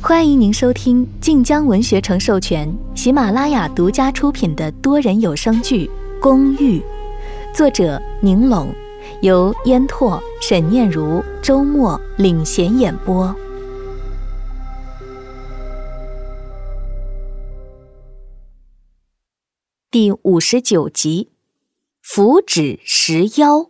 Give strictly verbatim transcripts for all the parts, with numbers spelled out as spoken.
欢迎您收听晋江文学城授权、喜马拉雅独家出品的多人有声剧《公寓》，作者宁拢，由烟拓、沈念如、周末领衔演播。第五十九集，符纸石妖。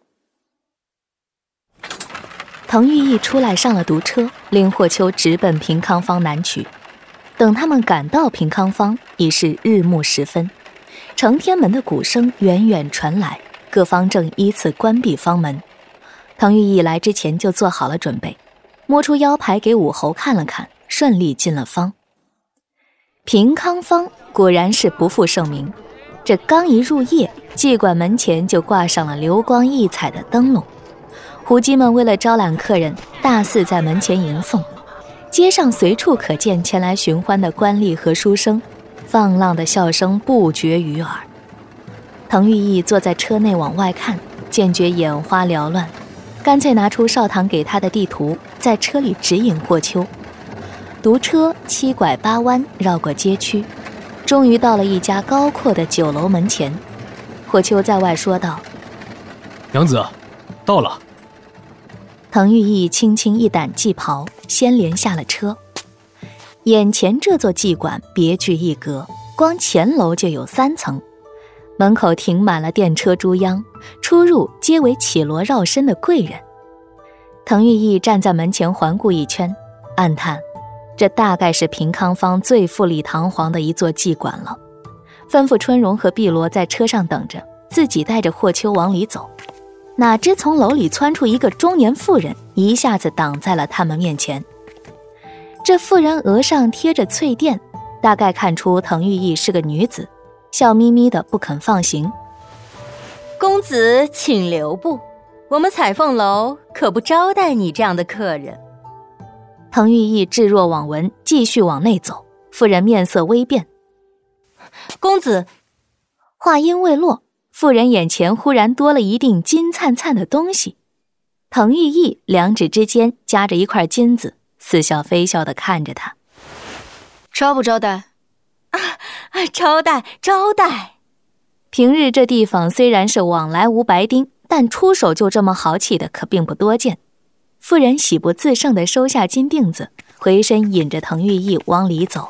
滕玉义出来上了毒车，令霍秋直奔平康坊南去。等他们赶到平康坊，已是日暮时分，承天门的鼓声远远传来，各方正依次关闭坊门。滕玉义来之前就做好了准备，摸出腰牌给武侯看了看，顺利进了坊。平康坊果然是不负盛名，这刚一入夜，妓馆门前就挂上了流光溢彩的灯笼。胡姬们为了招揽客人，大肆在门前迎送，街上随处可见前来寻欢的官吏和书生，放浪的笑声不绝于耳。滕玉义坐在车内往外看，渐觉眼花缭乱，干脆拿出少棠给他的地图，在车里指引霍秋。毒车七拐八弯绕过街区，终于到了一家高阔的酒楼门前。霍秋在外说道：“ 娘子，到了。” 滕玉义轻轻一掸祭袍，先连下了车。眼前这座妓馆别具一格，光前楼就有三层，门口停满了电车猪秧，出入皆为绮罗绕身的贵人。滕玉义站在门前环顾一圈，暗叹这大概是平康坊最富丽堂皇的一座妓馆了，吩咐春荣和碧罗在车上等着，自己带着霍秋往里走。哪知从楼里窜出一个中年妇人，一下子挡在了他们面前。这妇人额上贴着翠钿，大概看出滕玉义是个女子，笑眯眯的不肯放行。 公子请留步，我们彩凤楼可不招待你这样的客人。 滕玉义置若罔闻，继续往内走。妇人面色微变。 公子， 话音未落，妇人眼前忽然多了一锭金灿灿的东西。滕玉义两指之间夹着一块金子，似笑非笑地看着他。 招不招待？ 啊，招待招待。 平日这地方虽然是往来无白丁，但出手就这么豪气的可并不多见。妇人喜不自胜地收下金锭子，回身引着滕玉义往里走。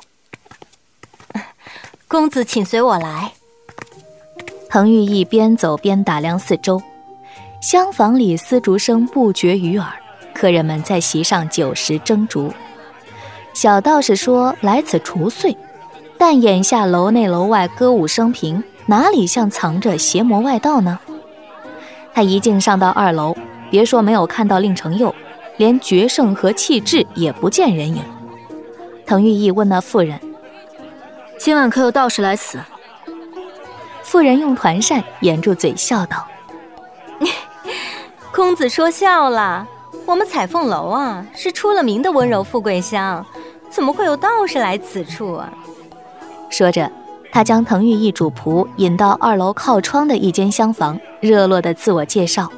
公子请随我来。 滕玉义边走边打量四周，厢房里丝竹声不绝于耳，客人们在席上酒食蒸竹。小道士说来此除祟，但眼下楼内楼外歌舞升平，哪里像藏着邪魔外道呢？他一径上到二楼，别说没有看到令程佑，连决胜和气质也不见人影。滕玉义问那妇人：“ 今晚可有道士来此？” 妇人用团扇掩住嘴笑道：“ 公子说笑了，我们彩凤楼啊，是出了名的温柔富贵乡，怎么会有道士来此处啊？” 说着，他将滕玉义主仆引到二楼靠窗的一间厢房，热络地自我介绍：“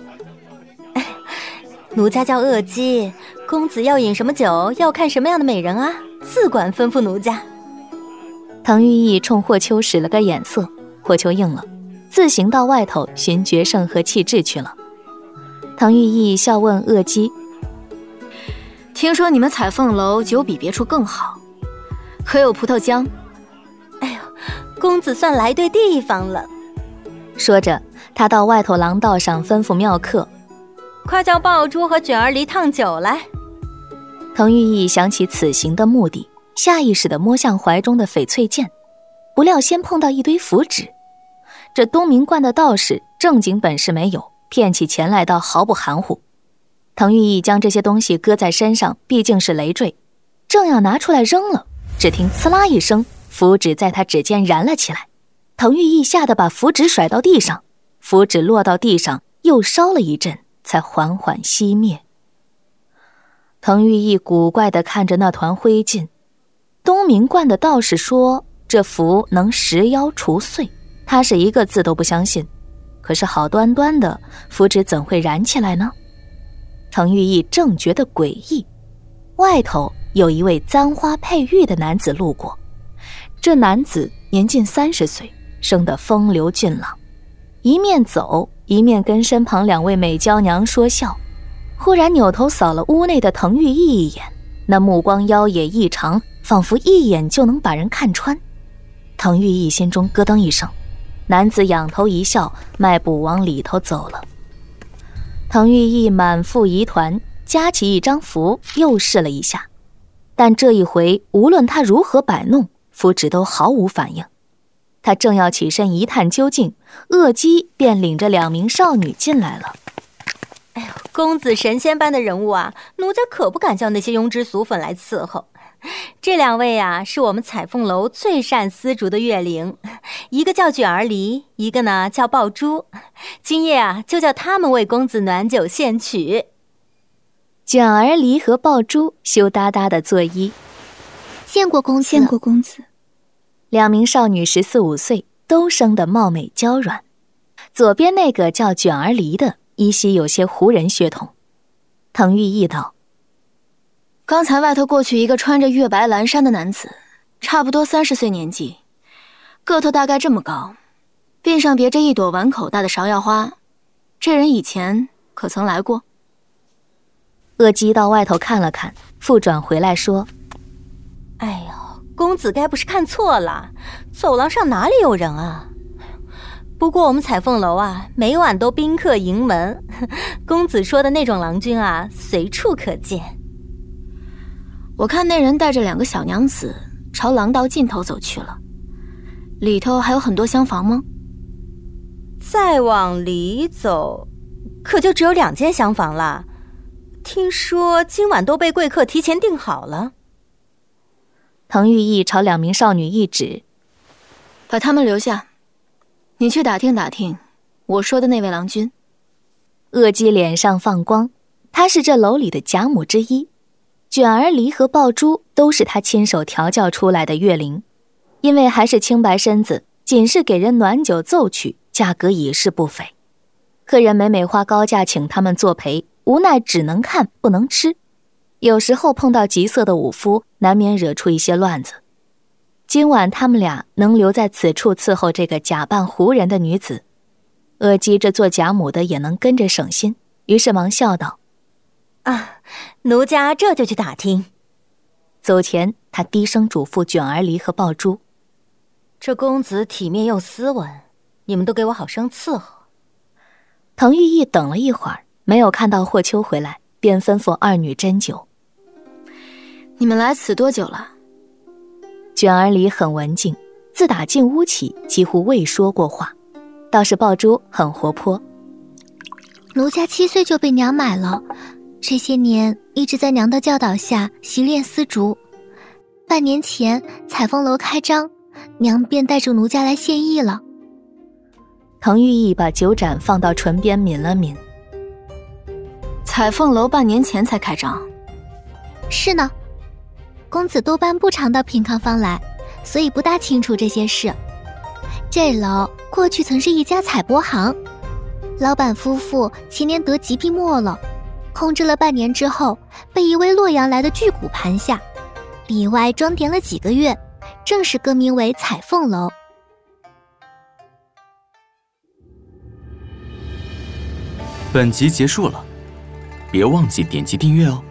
奴家叫鄂姬，公子要饮什么酒，要看什么样的美人啊，自管吩咐奴家。” 滕玉义冲霍秋使了个眼色，霍秋应了，自行到外头寻决胜和气质去了。滕玉义笑问鄂姬：“ 听说你们彩凤楼酒比别处更好，可有葡萄浆？”“ 哎呦，公子算来对地方了。” 说着，他到外头廊道上吩咐庙客：“ 快叫爆珠和卷儿梨烫酒来。” 滕玉义想起此行的目的，下意识地摸向怀中的翡翠剑，不料先碰到一堆符纸。这东明观的道士正经本事没有，骗起钱来倒毫不含糊。滕玉义将这些东西搁在身上，毕竟是累赘，正要拿出来扔了，只听刺啦一声，符纸在他指尖燃了起来。滕玉义吓得把符纸甩到地上，符纸落到地上又烧了一阵，才缓缓熄灭。滕玉义古怪地看着那团灰烬。东明观的道士说这符能食妖除祟，他是一个字都不相信，可是好端端的符纸怎会燃起来呢？滕玉义正觉得诡异， 外头有一位簪花佩玉的男子路过。这男子年近三十岁，生得风流俊朗，一面走一面跟身旁两位美娇娘说笑，忽然扭头扫了屋内的滕玉意一眼，那目光妖冶异常，仿佛一眼就能把人看穿。滕玉意心中咯噔一声，男子仰头一笑，迈步往里头走了。滕玉意满腹疑团，夹起一张符又试了一下，但这一回无论他如何摆弄，符纸都毫无反应。他正要起身一探究竟，恶姬便领着两名少女进来了。 哎呦，公子神仙般的人物啊，奴家可不敢叫那些庸脂俗粉来伺候。这两位啊，是我们彩凤楼最善丝竹的乐龄，一个叫卷儿梨，一个呢叫爆珠。今夜啊，就叫他们为公子暖酒献曲。 卷儿梨和爆珠羞答答的作揖。 见过公子， 见过公子。 两名少女十四五岁，都生得貌美娇软。左边那个叫卷儿梨的，依稀有些胡人血统。滕玉意道： 刚才外头过去一个穿着月白蓝衫的男子，差不多三十岁年纪，个头大概这么高，鬓上别着一朵碗口大的芍药花。这人以前可曾来过？ 恶姬到外头看了看，复转回来说： 哎呦，公子该不是看错了，走廊上哪里有人啊？不过我们彩凤楼啊，每晚都宾客盈门，公子说的那种郎君啊，随处可见。 我看那人带着两个小娘子朝廊道尽头走去了，里头还有很多厢房吗？ 再往里走，可就只有两间厢房了。听说今晚都被贵客提前订好了。 滕玉意朝两名少女一指： 把他们留下，你去打听打听我说的那位郎君。 恶姬脸上放光，她是这楼里的贾母之一，卷儿梨和爆珠都是她亲手调教出来的乐龄，因为还是清白身子，仅是给人暖酒奏曲，价格已是不菲。客人每每花高价请他们作陪，无奈只能看不能吃，有时候碰到急色的武夫，难免惹出一些乱子。今晚他们俩能留在此处伺候这个假扮胡人的女子，恶姬这做贾母的也能跟着省心，于是忙笑道： 啊，奴家这就去打听。 走前他低声嘱咐卷儿梨和爆珠： 这公子体面又斯文，你们都给我好生伺候。 滕玉意等了一会儿，没有看到霍秋回来，便吩咐二女斟酒。 你们来此多久了？ 卷儿梨很文静，自打进屋起几乎未说过话，倒是爆珠很活泼。 奴家七岁就被娘买了，这些年一直在娘的教导下习练丝竹。半年前彩凤楼开张，娘便带着奴家来献艺了。 滕玉意把酒盏放到唇边抿了抿。 彩凤楼半年前才开张。 是呢，公子多半不常到平康坊来，所以不大清楚这些事。这楼过去曾是一家彩帛行，老板夫妇前年得疾病没了，空置了半年之后，被一位洛阳来的巨贾盘下，里外装点了几个月，正式更名为彩凤楼。 本集结束了，别忘记点击订阅哦。